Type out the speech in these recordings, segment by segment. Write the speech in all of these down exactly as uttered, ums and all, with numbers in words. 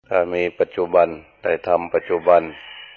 ถ้ามีปัจจุบันได้ทำปัจจุบัน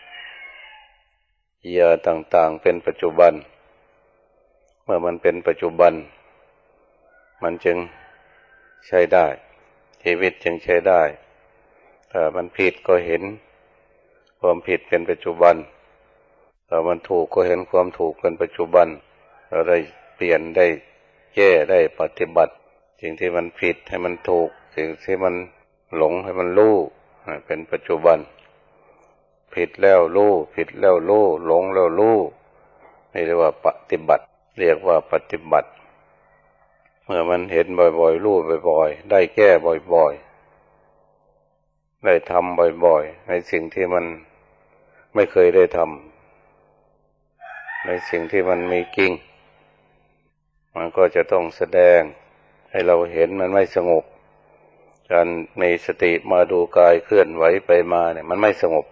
กิริยาต่างๆเป็นปัจจุบันเมื่อมันเป็นปัจจุบันมันจึงใช้ได้ชีวิตจึงใช้ได้ถ้ามันผิดก็เห็นความผิดเป็นปัจจุบันถ้ามันถูกก็เห็นความถูกเป็นปัจจุบันเราได้เปลี่ยนได้แก้ได้ปฏิบัติสิ่งที่มันผิดให้มันถูกสิ่งที่มันหลงให้มันรู้เป็นปัจจุบันผิดแล้วรู้ผิดแล้วรู้หลงแล้วรู้นี่เรียกว่าปฏิบัติเรียกว่าปฏิบัติเมื่อมันเห็นบ่อยๆรู้บ่อยๆได้แก้บ่อยๆได้ทำบ่อยๆในสิ่งที่มันไม่เคยได้ทำในสิ่งที่มันมีจริงมันก็จะต้องแสดงให้เราเห็นมันไม่สงบการมีสติมาดูกายเคลื่อนไหวไปมาเนี่ยมันไม่สงบ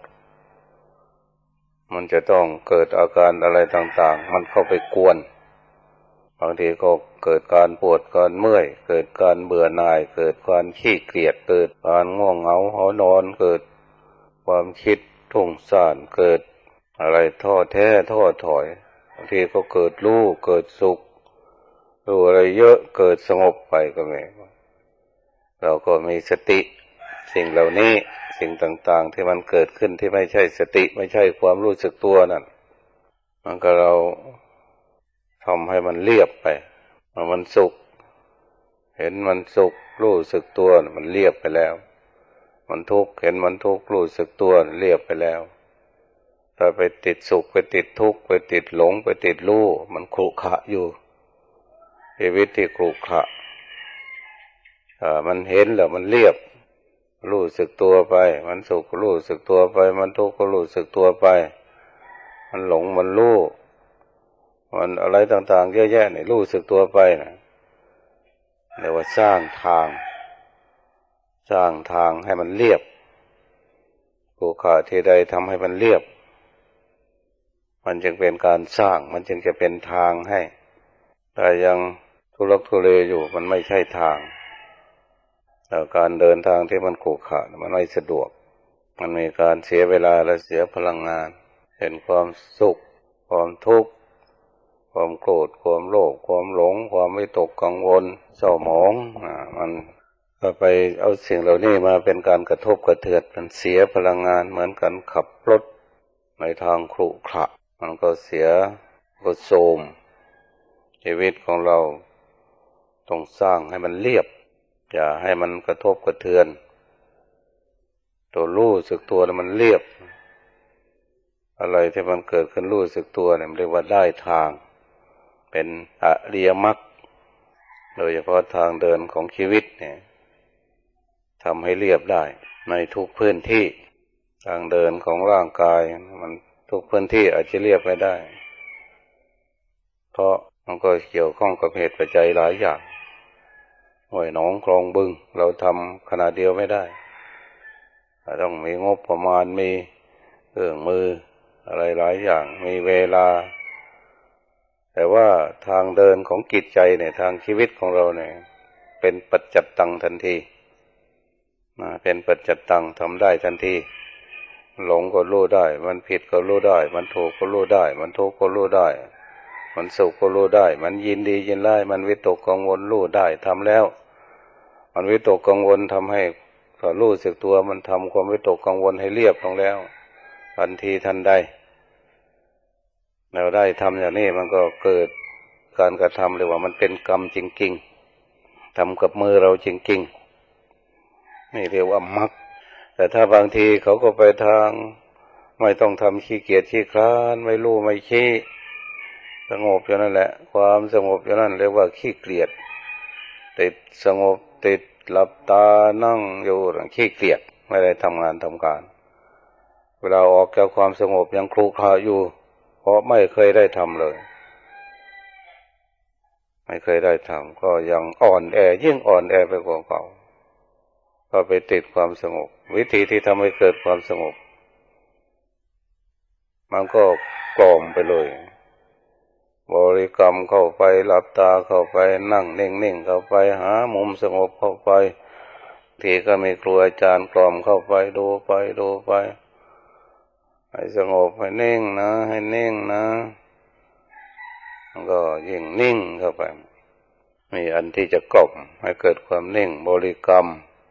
มันจะต้องเกิดอาการอะไรต่างๆมันเข้าไปกวนบางทีก็เกิดการปวดการเมื่อยเกิดการเบื่อหน่ายเกิดการขี้เกียจเกิดการง่วงเหงาหอนอนเกิดความคิดทุ่งซ่านเกิดอะไรท้อแท้ท้อถอยบางทีก็เกิดรู้เกิดสุขรู้อะไรเยอะเกิดสงบไปก็มีเราก็มีสติสิ่งเหล่านี้สิ่งต่างๆที่มันเกิดขึ้นที่ไม่ใช่สติไม่ใช่ความรู้สึกตัวนั่นมันก็เราทำให้มันเรียบไปมันสุขเห็นมันสุขรู้สึกตัวมันเรียบไปแล้วมันทุกข์เห็นมันทุกข์รู้สึกตัวเรียบไปแล้วถ้าไปติดสุขไปติดทุกข์ไปติดหลงไปติดรู้มันขรุขระอยู่ชีวิตที่ขรุขระถ้ามันเห็นแล้วมันเรียบรู้สึกตัวไปมันสุขรู้สึกตัวไปมันทุกข์ก็รู้สึกตัวไปมันหลงมันรู้มันอะไรต่างๆเยอะแยะนี่รู้สึกตัวไปนะเรียกว่าสร้างทางสร้างทางให้มันเรียบขรุขระที่ใดทำให้มันเรียบมันจึงเป็นการสร้างมันจึงจะเป็นทางให้แต่ยังทุลักทุเลอยู่มันไม่ใช่ทางแล้วการเดินทางที่มันขรุขระมันไม่สะดวกมันมีการเสียเวลาและเสียพลังงานเห็นความสุขความทุกข์ความโกรธความโลภความหลงความวิตกกังวลเศร้าหมองอ่ามันก็ไปเอาสิ่งเหล่านี้มาเป็นการกระทบกระเทือนมันเสียพลังงานเหมือนกันขับรถในทางขรุขระมันก็เสียก็โทรมชีวิตของเราต้องสร้างให้มันเรียบอย่าให้มันกระทบกระเทือนตัวรู้สึกตัวแล้วมันเรียบอะไรที่มันเกิดขึ้นรู้สึกตัวเนี่ยเรียกว่าได้ทางเป็นอริยมรรคโดยเฉพาะทางเดินของชีวิตเนี่ยทำให้เรียบได้ในทุกพื้นที่ทางเดินของร่างกายมันทุกพื้นที่อาจจะเรียบไม่ได้เพราะมันก็เกี่ยวข้องกับเหตุปัจจัยหลายอย่างห้วยหนองคลองบึงเราทำขนาดเดียวไม่ได้ต้องมีงบประมาณมีเครื่องมืออะไรหลายอย่างมีเวลาแต่ว่าทางเดินของจิตใจเนี่ยทางชีวิตของเราเนี่ยเป็นปัจจัตตังทันทีนะเป็นปัจจัตตังทำได้ทันทีหลงก็รู้ได้มันผิดก็รู้ได้มันถูกก็รู้ได้มันทุกข์ก็รู้ได้มันสุขก็รู้ได้มันยินดียินร้ายมันวิตกกังวลรู้ได้ทำแล้วมันวิตกกังวลทำให้พอรู้สึกตัวมันทำความวิตกกังวลให้เรียบลงแล้วทันทีทันใดเราได้ทำอย่างนี้มันก็เกิดการกระทำเลยว่ามันเป็นกรรมจริงๆทำกับมือเราจริงๆนี่เรียกว่ามรรคแต่ถ้าบางทีเขาก็ไปทางไม่ต้องทำขี้เกียจขี้คร้านไม่รู้ไม่ชี้สงบอยู่นั่นแหละความสงบอยู่นั่นเรียกว่าขี้เกียจติดสงบติดหลับตานั่งอยู่ขี้เกียจไม่ได้ทำงานทำการเวลาออกจากความสงบยังคลุกคลีอยู่เพราะไม่เคยได้ทำเลยไม่เคยได้ทำก็ยังอ่อนแอยิ่งอ่อนแอไปกว่าเก่าก็ไปติดความสงบวิธีที่ทำให้เกิดความสงบมันก็กล่อมไปเลยบริกรรมเข้าไปหลับตาเข้าไปนั่งนิ่งๆเข้าไปหามุมสงบเข้าไปทีก็มีครูอาจารย์กล่อมเข้าไปดูไปดูไปให้สงบให้นิ่งนะให้นิ่งนะก็ยิ่งนิ่งเข้าไปมีอันที่จะกล่อมให้เกิดความนิ่งบริกรรม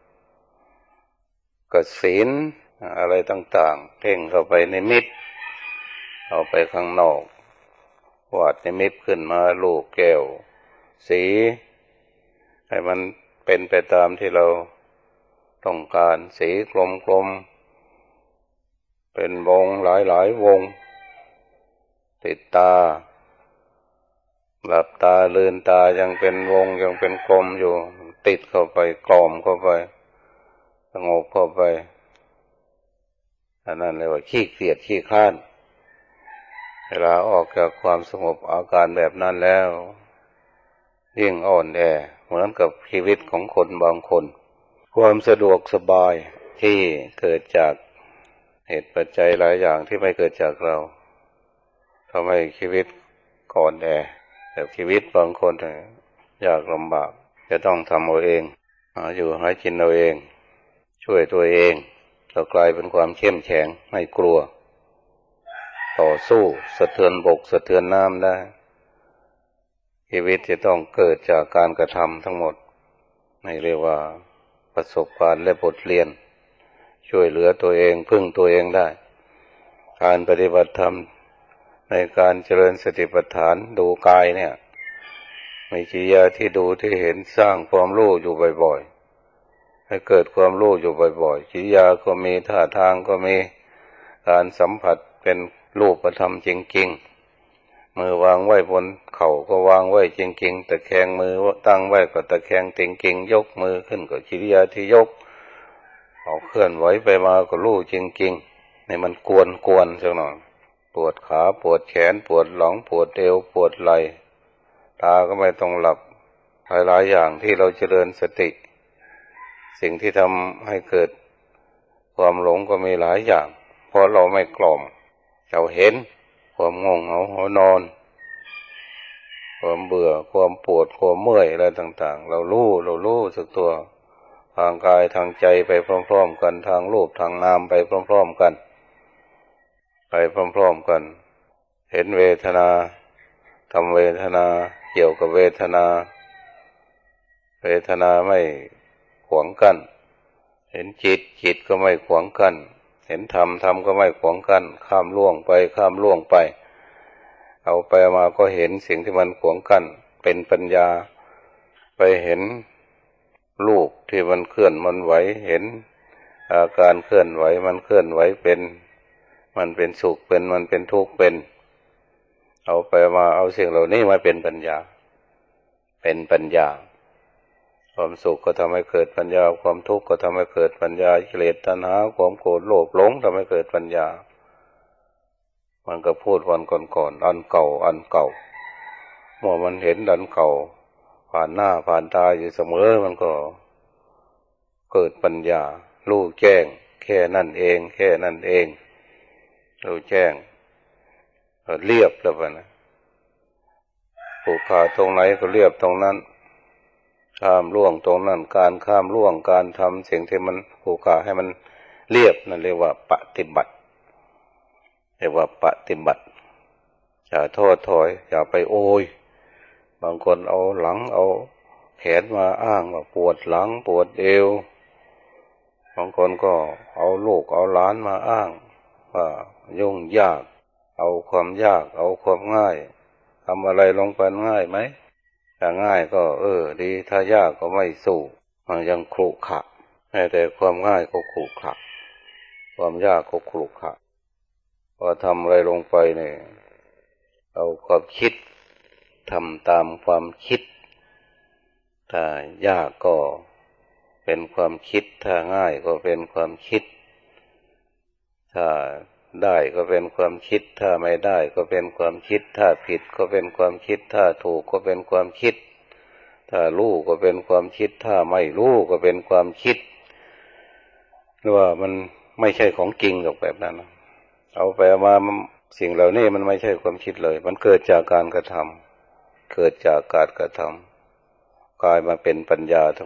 กสิณอะไรต่างๆเพ่งเข้าไปในมิตเอาไปข้างนอกวาดในมิตขึ้นมาลูกแก้วสีให้มันเป็นไปตามที่เราต้องการสีกลมๆเป็นวงหลายๆวงติดตาหลับตาลืมตายังเป็นวงยังเป็นกลมอยู่ติดเข้าไปกล่อมเข้าไปสงบเข้าไปอันนั้นเรียกว่าขี้เกียจขี้คร้านเวลาออกจากความสงบอาการแบบนั้นแล้วยิ่งอ่อนแอเหมือนกับชีวิตของคนบางคนความสะดวกสบายที่เกิดจากเหตุปัจจัยหลายอย่างที่ไม่เกิดจากเราทำให้ชีวิตอ่อนแอแต่ชีวิตบางคนยากลำบากจะต้องทำเอาเองหาอยู่หากินเอาเองช่วยตัวเองเรากลายเป็นความเข้มแข็งไม่กลัวต่อสู้สะเทือนบกสะเทือนน้ำได้ชีวิตจะต้องเกิดจากการกระทำทั้งหมดนี่เรียกว่าประสบการณ์และบทเรียนช่วยเหลือตัวเองพึ่งตัวเองได้การปฏิบัติธรรมในการเจริญสติปัฏฐานดูกายเนี่ยมีกิริยาที่ดูที่เห็นสร้างความรู้อยู่บ่อยๆให้เกิดความรู้อยู่บ่อยๆกิริยาก็มีท่าทางก็มีการสัมผัสเป็นรูปธรรมจริงๆมือวางไว้บนเข่าก็วางไว้จริงๆตะแคงมือตั้งไว้ก็ตะแคงจริงๆยกมือขึ้นก็กิริยาที่ยกเอาเคลื่อนไหวไปมาก็รู้จริงๆนี่มันกวนๆสักหน่อยปวดขาปวดแขนปวดหลังปวดเอวปวดไหล่ตาก็ไม่ต้องหลับหลายๆอย่างที่เราเจริญสติสิ่งที่ทำให้เกิดความหลงก็มีหลายอย่างเพราะเราไม่กล่อมเราเห็นความง่วงเหงาหอนอนความเบื่อความปวดความเมื่อยอะไรต่างๆเรารู้เรารู้สึกตัวทางกายทางใจไปพร้อมๆกันทางรูปทางนามไปพร้อมๆกันไปพร้อมๆกันเห็นเวทนาทำเวทนาเกี่ยวกับเวทนาเวทนาไม่ขวางกั้นเห็นจิตจิตก็ไม่ขวางกั้นเห็นธรรมธรรมก็ไม่ขวางกั้นข้ามล่วงไปข้ามล่วงไปเอาไปมาก็เห็นสิ่งที่มันขวางกั้นเป็นปัญญาไปเห็นรูปที่มันเคลื่อนมันไหวเห็นอาการเคลื่อนไหวมันเคลื่อนไหวเป็นมันเป็นสุขเป็นมันเป็นทุกข์เป็นเอาไปมาเอาสิ่งเหล่านี้มาเป็นปัญญาเป็นปัญญาความสุขก็ทำให้เกิดปัญญาความทุกข์ก็ทำให้เกิดปัญญากิเลสตัณหาความโกรธโลภหลงทำให้เกิดปัญญามันก็พูดวันก่อนๆอันเก่าอันเก่าเมื่อมันเห็นอันเก่าผ่านหน้าผ่านตาอยู่เสมอมันก็เกิดปัญญารู้แจ้งแค่นั่นเองแค่นั่นเองรู้แจ้งเรียบแล้วไปนะผูกขาดตรงไหนก็เรียบตรงนั้นข้ามล่วงตรงนั้นการข้ามล่วงการทำสิ่งที่มันผูกขาดให้มันเรียบนั่นเรียกว่าปฏิบัติเรียกว่าปฏิบัติอย่าท้อถอยอย่าไปโอยบางคนเอาหลังเอาแขนมาอ้างว่าปวดหลังปวดเอวบางคนก็เอาลูกเอาหลานมาอ้างว่ายุ่งยากเอาความยากเอาความง่ายทำอะไรลงไปง่ายไหมถ้าง่ายก็เออดีถ้ายากก็ไม่สู้มันยังขรุขระแต่ความง่ายก็ขรุขระความยากก็ขรุขระพอทำอะไรลงไปเนี่ยเอาความคิดทำตามความคิดถ้ายากก็เป็นความคิดถ้าง่ายก็เป็นความคิดถ้าได้ก็เป็นความคิดถ้าไม่ได้ก็เป็นความคิดถ้าผิดก็เป็นความคิดถ้าถูกก็เป็นความคิดถ้ารู้ก็เป็นความคิดถ้าไม่รู้ก็เป็นความคิดหรือว่ามันไม่ใช่ของจริงหรอกแบบนั้นเอาไปมาสิ่งเหล่านี้มันไม่ใช่ความคิดเลยมันเกิดจากการกระทำเกิดจากการกระทำกลายมาเป็นปัญญาทั้งหมด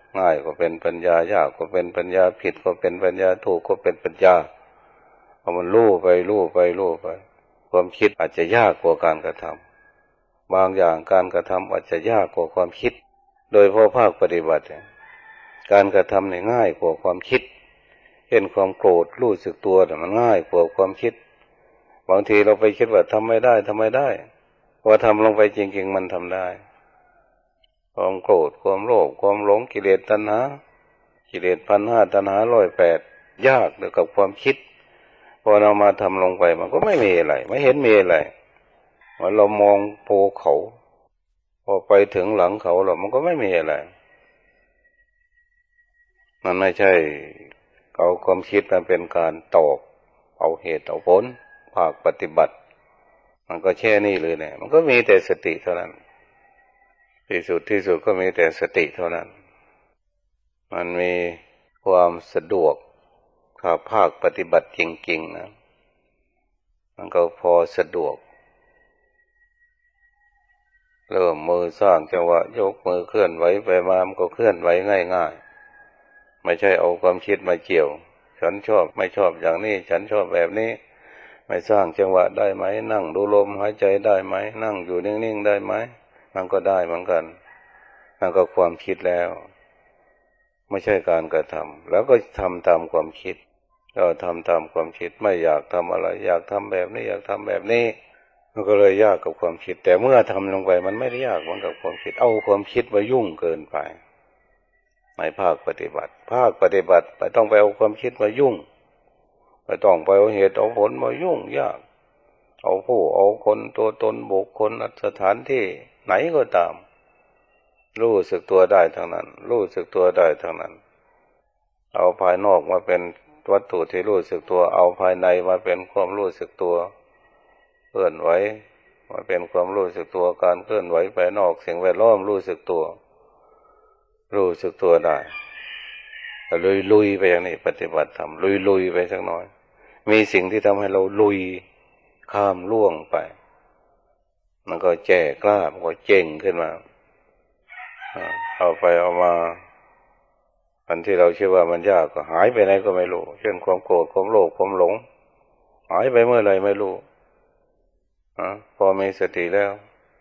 ง่ายก็เป็นปัญญายากก็เป็นปัญญาผิดก็เป็นปัญญาถูกก็เป็นปัญญาพอมันรู้ไปรู้ไปรู้ไปความคิดอาจจะยากกว่าการกระทำบางอย่างการกระทำอาจจะยากกว่าความคิดโดยเพราะภาคปฏิบัติการกระทำเนี่ยง่ายกว่าความคิดเห็นความโกรธรู้สึกตัวแต่มันง่ายกว่าความคิดบางทีเราไปคิดว่าทำไม่ได้ทำไม่ได้พอทำลงไปจริงๆมันทำได้ความโกรธความโลภความหลงกิเลสตัณหากิเลสพันห้าตัณหาร้อยแปดยากเกี่ยวกับความคิดพอเรามาทำลงไปมันก็ไม่มีอะไรไม่เห็นมีอะไรเหมือนเรามองภูเขาพอไปถึงหลังเขาแล้วมันก็ไม่มีอะไรมันไม่ใช่เอาความคิดมาเป็นการตอบเอาเหตุเอาผลภาคปฏิบัติมันก็แค่นี้เลยเนี่ยมันก็มีแต่สติเท่านั้นที่สุดที่สุดก็มีแต่สติเท่านั้นมันมีความสะดวกถ้าภาคปฏิบัติจริงๆนะมันก็พอสะดวกเริ่มมือสร้างจังหวะยกมือเคลื่อนไหวไปมามันก็เคลื่อนไหวง่ายๆไม่ใช่เอาความคิดมาเกี่ยวฉันชอบไม่ชอบอย่างนี้ฉันชอบแบบนี้ไม่สร้างจังหวะได้ไหมนั่งดูลมหายใจได้ไหมนั่งอยู่นิ่งๆได้ไหมมันก็ได้เหมือนกันนั่นก็ความคิดแล้วไม่ใช่การกระทำแล้วก็ทำตามความคิดก็ทำตามความคิดไม่อยากทำอะไรอยากทำแบบนี้อยากทำแบบนี้มันก็เลยยากกับความคิดแต่เมื่อทำลงไปมันไม่ได้ยากเหมือนกับความคิดเอาความคิดมายุ่งเกินไปในภาคปฏิบัติภาคปฏิบัติไม่ต้องไปเอาความคิดมายุ่งไม่ต้องไปเอาเหตุเอาผลมายุ่งยากเอาผู้เอาคนตัวตนบุคคลสถานที่ไหนก็ตามรู้สึกตัวได้ทั้งนั้นรู้สึกตัวได้ทั้งนั้นเอาภายนอกมาเป็นวัตถุที่รู้สึกตัวเอาภายในมาเป็นความรู้สึกตัวเคลื่อนไหวมาเป็นความรู้สึกตัวการเคลื่อนไหวภายนอกสิ่งแวดล้อมรู้สึกตัวรู้สึกตัวได้ลุยลุยไปอย่างนี้ปฏิบัติธรรมลุยลุยไปสักหน่อยมีสิ่งที่ทำให้เราลุยข้ามล่วงไปมันก็แจ่กล้ามันก็เจ๋งขึ้นมาเอาไปเอามาอันที่เราเชื่อว่ามันยากก็หายไปไหนก็ไม่รู้เช่นความโกรธความโลภความหลงหายไปเมื่อไรไม่รู้อพอมีสติแล้ว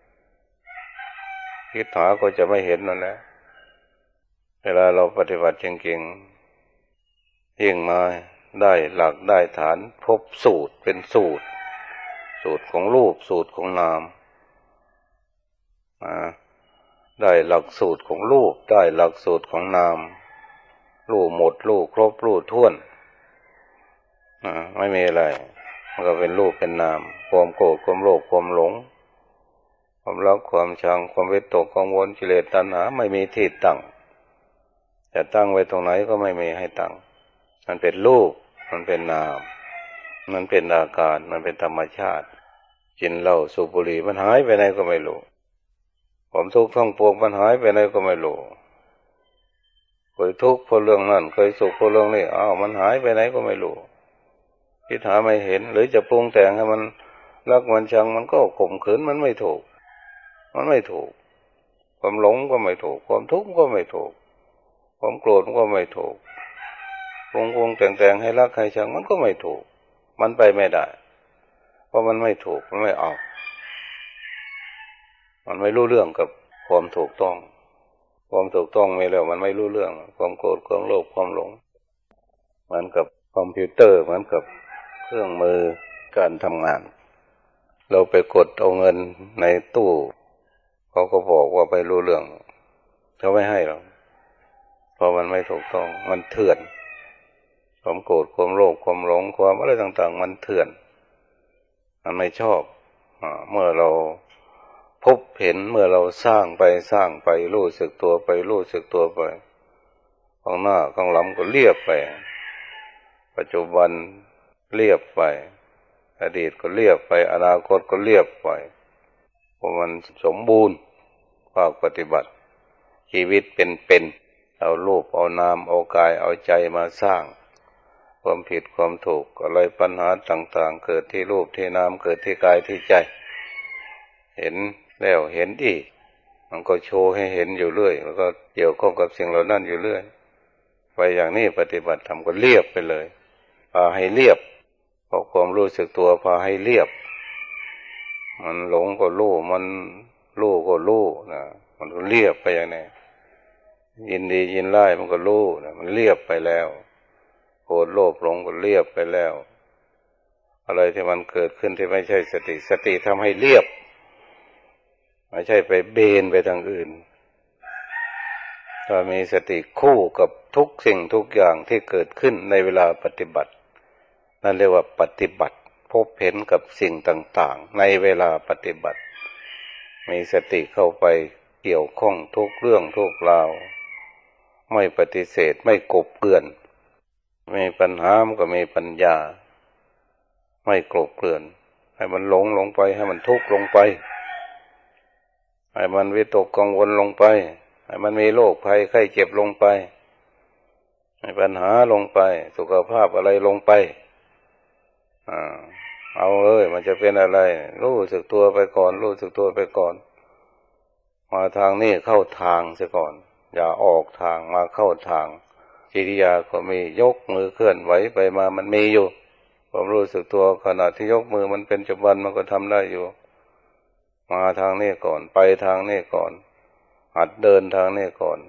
คิดหาก็จะไม่เห็นนั่นแหละเวลาเราปฏิบัติจริงๆยิ่งมาได้หลักได้ฐานพบสูตรเป็นสูตรสูตรของรูปสูตรของนามได้หลักสูตรของรูปได้หลักสูตรของนามรู้หมดรู้ครบรู้ถ้วนไม่มีอะไรมันก็เป็นรูปเป็นนามความโกรธความโลภความหลงความรักความชังความวิตกกังวลกิเลสตัณหาไม่มีที่ตั้งจะตั้งไว้ตรงไหนก็ไม่มีให้ตั้งมันเป็นรูปมันเป็นนามมันเป็นอาการมันเป็นธรรมชาติกินเหล้าสูบบุหรี่มันหายไปไหนก็ไม่รู้ผมทุกข์ทั้งปวงมันหายไปไหนก็ไม่รู้เคยทุกข์เพราะเรื่องนั้นเคยสุขเพราะเรื่องนี้อ้าวมันหายไปไหนก็ไม่รู้คิดหาไม่เห็นหรือจะปรุงแต่งให้มันรักมันชังมันก็ข่มขืนมันไม่ถูกมันไม่ถูกความหลงก็ไม่ถูกความทุกข์ก็ไม่ถูกความโกรธก็ไม่ถูกปรุงปรุงแต่งแต่งให้รักให้ชังมันก็ไม่ถูกมันไปไม่ได้เพราะมันไม่ถูกมันไม่เอามันไม่รู้เรื่องกับความถูกต้องความถูกต้องไม่แล้วมันไม่รู้เรื่องความโกรธความโลภความหลงเหมือนกับคอมพิวเตอร์เหมือนกับเครื่องมือการทำงานเราไปกดเอาเงินในตู้เขาก็บอกว่าไปรู้เรื่องเขาไม่ให้หรอกเพราะมันไม่ถูกต้องมันเถื่อนความโกรธความโลภความหลงความอะไรต่างๆมันเถื่อนมันไม่ชอบอ่าเมื่อเราพบเห็นเมื่อเราสร้างไปสร้างไปรู้สึกตัวไปรู้สึกตัวไปข้างหน้าข้างหลังก็เรียบไปปัจจุบันเรียบไปอดีตก็เรียบไปอนาคตก็เรียบไปเพราะมันสมบูรณ์ภาคปฏิบัติชีวิตเป็นเป็นเอารูปเอานามเอากายเอาใจมาสร้างความผิดความถูกอะไรปัญหาต่างๆเกิดที่รูปที่นามเกิดที่กายที่ใจเห็นแล้วเห็นอีกมันก็โชว์ให้เห็นอยู่เรื่อยแล้วก็เกี่ยวข้องกับสิ่งเหล่านั้นอยู่เรื่อยไปอย่างนี้ปฏิบัติธรรมก็เรียบไปเลยพาให้เรียบเพราะความรู้สึกตัวพาให้เรียบมันหลงก็รู้มันรู้ก็รู้นะมันก็เรียบไปอย่างนี้ยินดียินไล่มันก็รู้นะมันเรียบไปแล้วโกรธโลภหลงก็เรียบไปแล้วอะไรที่มันเกิดขึ้นที่ไม่ใช่สติสติทำให้เรียบไม่ใช่ไปเบนไปทางอื่นถ้ามีสติคู่กับทุกสิ่งทุกอย่างที่เกิดขึ้นในเวลาปฏิบัตินั่นเรียกว่าปฏิบัติพบเห็นกับสิ่งต่างๆในเวลาปฏิบัติมีสติเข้าไปเกี่ยวข้องทุกเรื่องทุกราวไม่ปฏิเสธไม่กบเกลื่อนมีปัญหามันก็มีปัญญาไม่กลบเกลื่อนให้มันหลงลงไปให้มันทุกข์ลงไปให้มันวิตกกังวลลงไปให้มันมีโรคภัยไข้เจ็บลงไปให้ปัญหาลงไปสุขภาพอะไรลงไปอ่าเอาเลยมันจะเป็นอะไรรู้สึกตัวไปก่อนรู้สึกตัวไปก่อนมาทางนี้เข้าทางเสียก่อนอย่าออกทางมาเข้าทางกิริยาก็มียกมือเคลื่อนไหวไปมามันมีอยู่ความรู้สึกตัวขณะที่ยกมือมันเป็นปัจจุบันมันก็ทำได้อยู่มาทางนี้ก่อนไปทางนี้ก่อนหัดเดินทางนี้ก่อน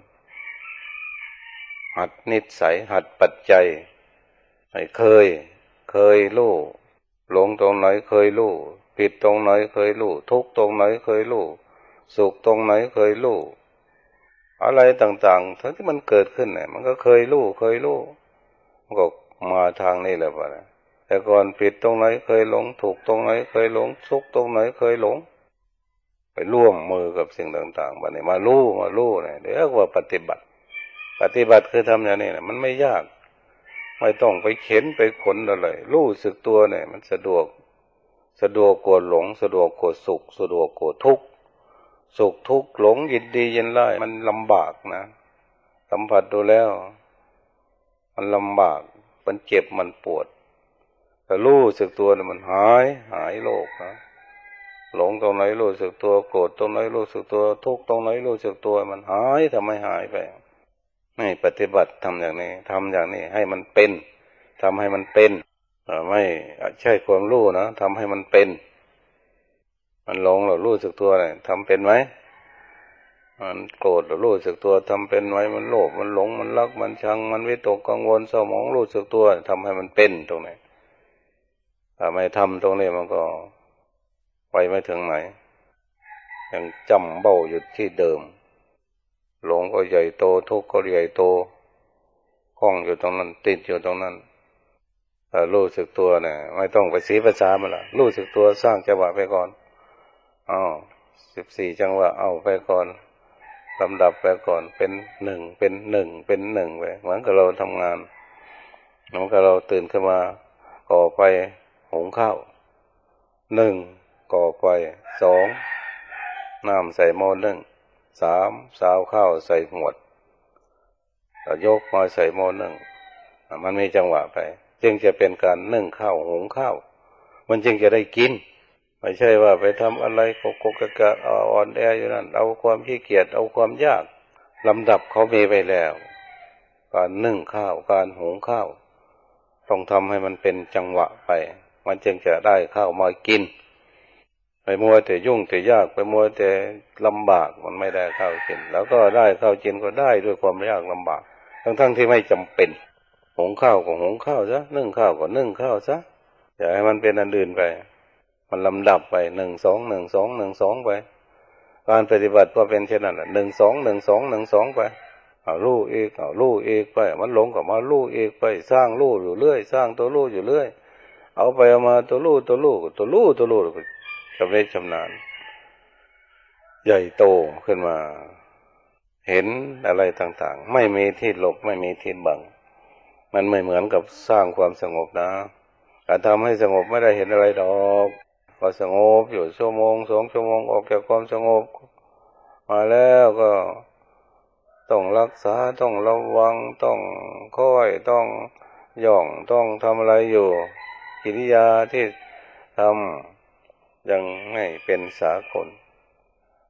หัดนิสัยหัดปัจจัยให้เคยเคยรู้หลงตรงไหนเคยรู้ผิดตรงไหนเคยรู้ทุกข์ตรงไหนเคยรู้สุขตรงไหนเคยรู้อะไรต่างๆทั้งที่มันเกิดขึ้นเนี่ยมันก็เคยรู้เคยรู้มันก็มาทางนี้แหละป่ะแต่ก่อนผิดตรงไหนเคยหลงถูกตรงไหนเคยหลงสุขตรงไหนเคยหลงไปร่วมมือกับสิ่งต่างๆบัดนี้มารู้มารู้เนี่ยเดี๋ยวว่าปฏิบัติปฏิบัติคือทำอย่างนี้นะมันไม่ยากไม่ต้องไปเข็นไปขนอะไรรู้สึกตัวเนี่ยมันสะดวกสะดวกกว่าหลงสะดวกกว่าสุขสะดวกกว่าทุกข์สุขทุกข์หลงยินดียินไล่มันลำบากนะสัมผัสดูแล้วมันลำบากมันเจ็บมันปวดแต่รู้สึกตัวเนี่ยมันหายหายโรคนะหลงตรงไหนรู้สึกตัวโกรธตรงไหนรู้สึกตัวทุกข์ตรงไหนรู้สึกตัวมันหายทำไมหายไปนี่ปฏิบัติทำอย่างนี้ทำอย่างนี้ให้มันเป็นทำให้มันเป็นไม่ใช่ความรู้นะทำให้มันเป็นมันหลงเรารู้สึกตัวเนี่ยทำเป็นไหมมันโกรธเรารู้สึกตัวทำเป็นไหมมันโลภมันหลงมันรักมันชังมันวิตกกังวลเศร้าหมองรู้สึกตัวทำให้มันเป็นตรงไหนถ้าไม่ทำตรงนี้มันก็ไปไม่ถึงไหนยังจำเบ้าอยู่ที่เดิมหลงก็ใหญ่โตทุกข์ก็ใหญ่โตคล้องอยู่ตรงนั้นติดอยู่ตรงนั้นถ้ารู้สึกตัวเนี่ยไม่ต้องไปสีภาษามันละรู้สึกตัวสร้างจังหวะไปก่อนอ้าวสิบสี่จังหวะเอาไปก่อนลำดับไปก่อนเป็นหนึ่งเป็นหนึ่งเป็นหนึ่งไปเหมือนกับเราทำงานเหมือนกับเราตื่นขึ้นมาก่อไฟหุงข้าวหนึ่งก่อไฟสองน้ำใส่หม้อนึ่งสามสาวข้าวใส่หมวดแล้วยกมาใส่หม้อนึ่งมันมีจังหวะไปจึงจะเป็นการนึ่งข้าวหุงข้าวมันจึงจะได้กินไม่ใช่ว่าไปทำอะไรโกโกกะกะอ่อนแออยู่นั่นเอาความขี้เกียจเอาความยากลำดับเขามีไปแล้วการนึ่งข้าวการหุงข้าวต้องทำให้มันเป็นจังหวะไปมันจึงจะได้ข้าวมากินไปมัวแต่ยุ่งแต่ยากไปมัวแต่ลำบากมันไม่ได้ข้าวกินแล้วก็ได้ข้าวกินก็ได้ด้วยความยากลำบากทั้งๆที่ไม่จำเป็นหุงข้าวก็หุงข้าวซะนึ่งข้าวก็นึ่งข้าวซะอย่าให้มันเป็นอันอื่นไปมันลำดับไปหนึ่งสองหนึ่งสองหนึ่งสองไปการปฏิบัติก็เป็นเช่นนั้นแหละหนึ่งสองหนึ่งสองหนึ่งสองไปเอาลู่เอกเอาลู่เอกไปมันหลงก็มาลู่เอกไปสร้างลู่อยู่เรื่อยสร้างตัวลู่อยู่เรื่อยเอาไปเอามาตัวลู่ตัวลู่ตัวลู่ตัวลู่ชำนิชำนาญใหญ่โตขึ้นมาเห็นอะไรต่างๆไม่มีที่หลบไม่มีที่บังมันไม่เหมือนกับสร้างความสงบนะการทำให้สงบไม่ได้เห็นอะไรดอกพอสงบอยู่ชั่วโมงสองชั่วโมงออกจากความสงบมาแล้วก็ต้องรักษาต้องระวังต้องค่อยต้องย่องต้องทำอะไรอยู่กิริยาที่ทำยังไม่เป็นสากล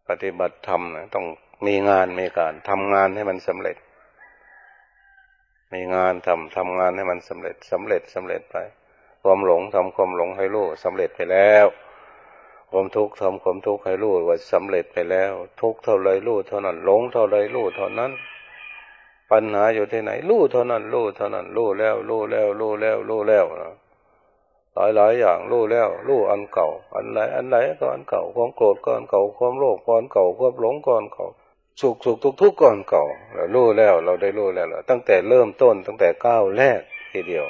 ปฏิบัติธรรมนะต้องมีงานมีการทำงานให้มันสำเร็จมีงานทำทำงานให้มันสำเร็จสำเร็จสำเร็จไปความหลงทำความหลงให้รู้สำเร็จไปแล้วความทุกข์ทำความทุกข์ให้รู้ว่าสำเร็จไปแล้วทุกข์เท่าไรรู้เท่านั้นหลงเท่าไรรู้เท่านั้นปัญหาอยู่ที่ไหนรู้เท่านั้นรู้เท่านั้นรู้แล้วรู้แล้วรู้แล้วรู้แล้วนะหลายหลายอย่างรู้แล้วรู้อันเก่าอันไหนอันไหนก็อันเก่าความโกรธก็อันเก่าความโลภก็อันเก่าความหลงก็อันเก่าสุขสุขทุกทุกข์ก็อันเก่าเรารู้แล้วเราได้รู้แล้วตั้งแต่เริ่มต้นตั้งแต่ก้าวแรกทีเดียว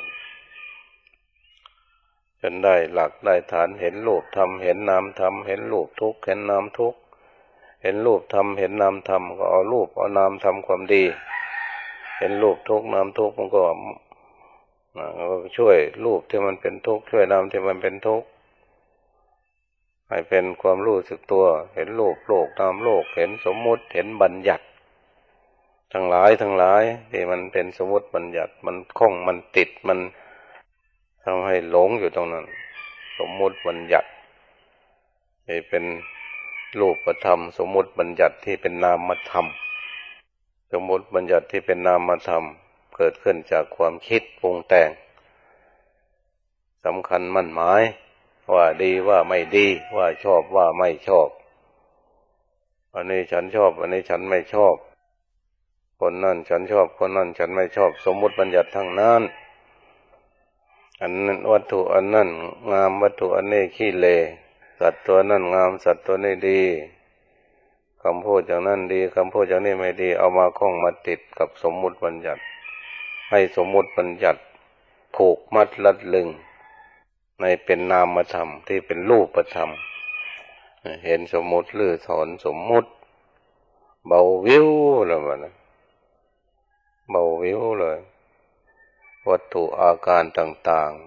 จนได้หลักได้ฐานเห็นรูปธรรมเห็นนามธรรมเห็นรูปทุกข์เห็นนามทุกข์เห็นรูปธรรมเห็นนามธรรมก็เอารูปเอานามทำความดีเห็นรูปทุกข์นามทุกข์มันก็ช่วยรูปที่มันเป็นทุกข์ช่วยนามที่มันเป็นทุกข์ให้เป็นความรู้สึกตัวเห็นรูปโลกนามโลกเห็นสมมุติเห็นบัญญัติทั้งหลายทั้งหลายที่มันเป็นสมมุติบัญญัติมันคล้องมันติดมันทำให้หลงอยู่ตรงนั้นสมมุติบัญญัติที่เป็นรูปธรรมสมมุติบัญญัติที่เป็นนามธรรมสมมุติบัญญัติที่เป็นนามธรรมเกิดขึ้นจากความคิดปรุงแต่งสำคัญมั่นหมายว่าดีว่าไม่ดีว่าชอบว่าไม่ชอบอันนี้ฉันชอบอันนี้ฉันไม่ชอบคนนั้นฉันชอบคนนั้นฉันไม่ชอบสมมุติบัญญัติทั้งนั้นอันนั้นวัตถุอันนั้นงามวัตถุอันนี้ขี้เลสัตว์ตัวนั้นงามสัตว์ตัวนี้ดีคำพูดอย่างนั้นดีคำพูดอย่างนี้ไม่ดีเอามาคล้องมาติดกับสมมุติบัญญัติให้สมมุติบัญญัติผูกมัดรัดลึงในเป็นนามธรรมที่เป็นรูปธรรมเห็นสมมุติหรือถอนสมมุติเบาวิวแล้วมันเบาวิวเลยวัตถุอาการต่าง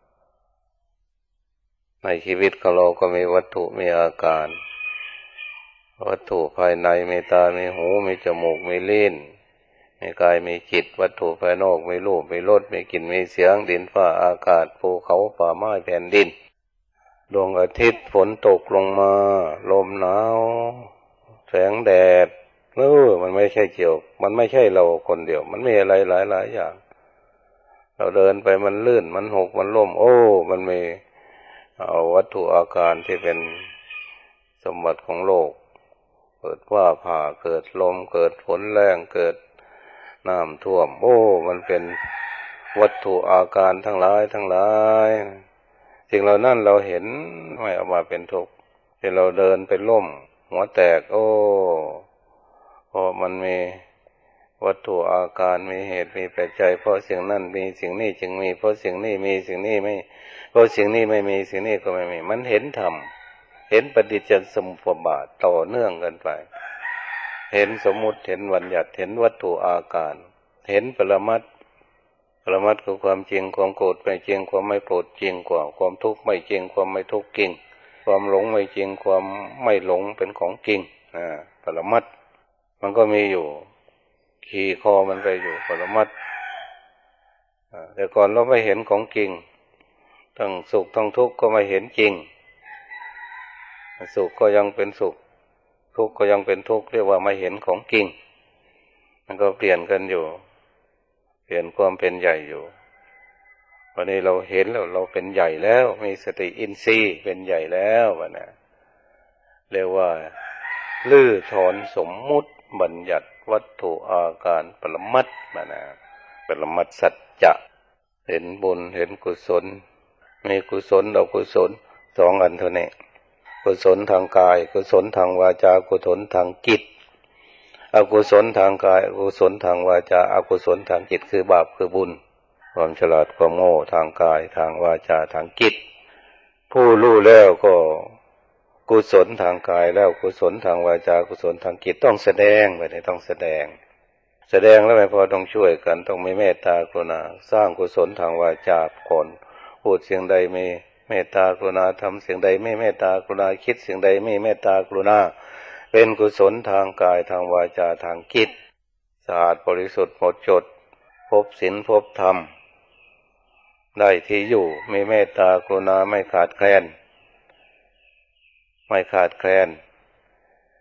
ๆในชีวิตของเราก็มีวัตถุมีอาการวัตถุภายในมีตามีหูมีจมูกมีลิ้นมีกายมีจิตวัตถุภายนอกมีรูปมีรสมีกลิ่นมีเสียงดินฟ้าอากาศภูเขาป่าไม้แผ่นดินดวงอาทิตย์ฝนตกลงมาลมหนาวแสงแดดเออมันไม่ใช่เกี่ยวมันไม่ใช่เราคนเดียวมันมีอะไรหลายๆอย่างเราเดินไปมันลื่นมันหกมันล้มโอ้มันมีเอาวัตถุอาการที่เป็นสมบัติของโลกเกิดฟ้าผ่าเกิดลมเกิดฝนแรงเกิดน้ำท่วมโอ้มันเป็นวัตถุอาการทั้งหลายทั้งหลายสิ่งเหล่านั้นเราเห็นไม่เอามาเป็นทุกข์ที่เราเดินไปล้มหัวแตกโอ้เพราะมันมีวัตถุอาการมีเหตุมีปัจจัยเพราะสิ่งนั้นมีสิ่งนี้จึงมีเพราะสิ่งนี้มีสิ่งนี้ไม่เพราะสิ่งนี้ไม่มีสิ่งนี้ก็ไม่มีมันเห็นธรรมเห็นปฏิจจสมุปบาทต่อเนื่องกันไปเห็นสมมุติเห็นบัญญัติเห็นวัตถุอาการเห็นปรมัตถ์ปรมัตถ์คือความจริงความโกรธไม่จริงความไม่โกรธจริงกว่าความทุกข์ไม่จริงความไม่ทุกข์จริงความหลงไม่จริงความไม่หลงเป็นของจริงอ่าปรมัตถ์มันก็มีอยู่ขี่คอมันไปอยู่ปรมัตถ์แต่ก่อนเราไม่เห็นของจริงทั้งสุขทั้งทุกข์ก็ไม่เห็นจริงสุขก็ยังเป็นสุขทุกข์ก็ยังเป็นทุกข์เรียกว่าไม่เห็นของจริงมันก็เปลี่ยนกันอยู่เปลี่ยนความเป็นใหญ่อยู่วันนี้เราเห็นแล้วเราเป็นใหญ่แล้วมีสติอินทรีย์เป็นใหญ่แล้ววะนะเรียกว่าลื้อถอนสมมุติบัญญัติวัตถุอาการปรมัตถ์วะนะปรมัตถ์สัจจะเห็นบุญเห็นกุศลมีกุศลอกุศลสองอันเท่านี้กุศลทางกายกุศลทางวาจากุศลทางจิตอกุศลทางกายอกุศลทางวาจาอกุศลทางจิตคือบาปคือบุญความฉลาดความโง่ทางกายทางวาจาทางจิตผู้รู้แล้วก็กุศลทางกายแล้วกุศลทางวาจากุศลทางจิตต้องแสดงไปนี่ต้องแสดงแสดงแล้วไม่พอต้องช่วยกันต้องมีเมตตากรุณาสร้างกุศลทางวาจาก่อนพูดเสียงใดมีเมตตากรุณาทำสิ่งใดไม่เมตตากรุณาคิดสิ่งใดไม่เมตตากรุณาเป็นกุศลทางกายทางวาจาทางจิตสะอาดบริสุทธิ์หมดจดพบศีลพบธรรมได้ที่อยู่มีเมตตากรุณาไม่ขาดแคลนไม่ขาดแคลน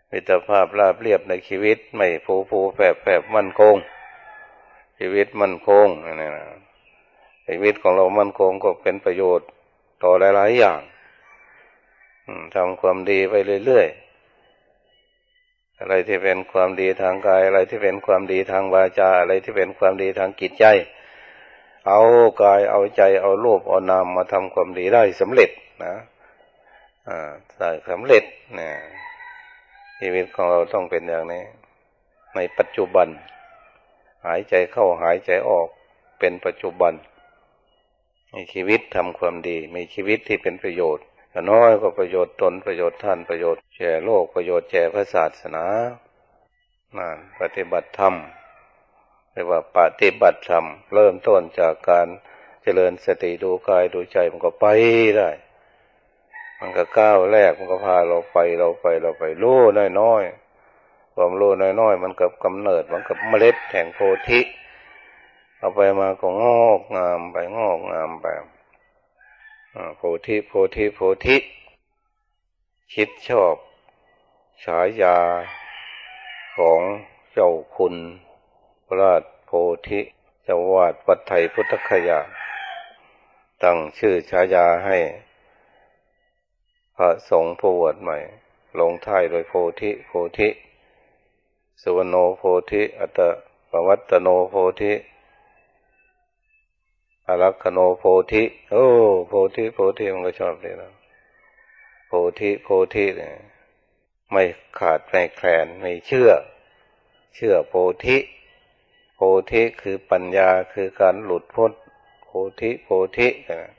มิตรภาพราบเรียบในชีวิตไม่ผูผูแฝบแฝบมั่นคงชีวิตมั่นคงนี่นะชีวิตของเรามั่นคงก็เป็นประโยชน์ต่อหลายๆอย่างทำความดีไปเรื่อยๆอะไรที่เป็นความดีทางกายอะไรที่เป็นความดีทางวาจาอะไรที่เป็นความดีทางจิตใจเอากายเอาใจเอารูปเอานามมาทำความดีได้สำเร็จนะอ่าได้สำเร็จเนี่ยชีวิตของเราต้องเป็นอย่างนี้ในปัจจุบันหายใจเข้าหายใจออกเป็นปัจจุบันมีชีวิตทำความดีมีชีวิตที่เป็นประโยชน์น้อยก็ประโยชน์ตนประโยชน์ท่านประโยชน์แก่โลกประโยชน์แก่พระศาสนานั่นปฏิบัติธรรมเรียกว่าปฏิบัติธรรมเริ่มต้นจากการเจริญสติดูกายดูใจมันก็ไปได้มันก็ก้าวแรกมันก็พาเราไปเราไปเราไปรู้น้อยๆความรู้น้อยๆมันกับกำเนิดมันกับเมล็ดแห่งโพธิเอาไปมาก็งอกงามไปงอกงามไปโพธิโพธิโพธิคิดชอบฉายาของเจ้าคุณพระราชโพธิเจ้าวาดวัดไทยพุทธคยาตั้งชื่อฉายาให้พระสงฆ์ผู้บวชใหม่ลงท้ายโดยโพธิโพธิสุวรรณโนโพธิอัตตปวัตตโนโพธิอารักขโนโพธิโอ้โพธิโพธิมันก็ชอบเลยนะโพธิโพธิเนี่ยไม่ขาดไม่แคลนไม่เชื่อเชื่อโพธิโพธิคือปัญญาคือการหลุดพ้นโพธิโพธินะ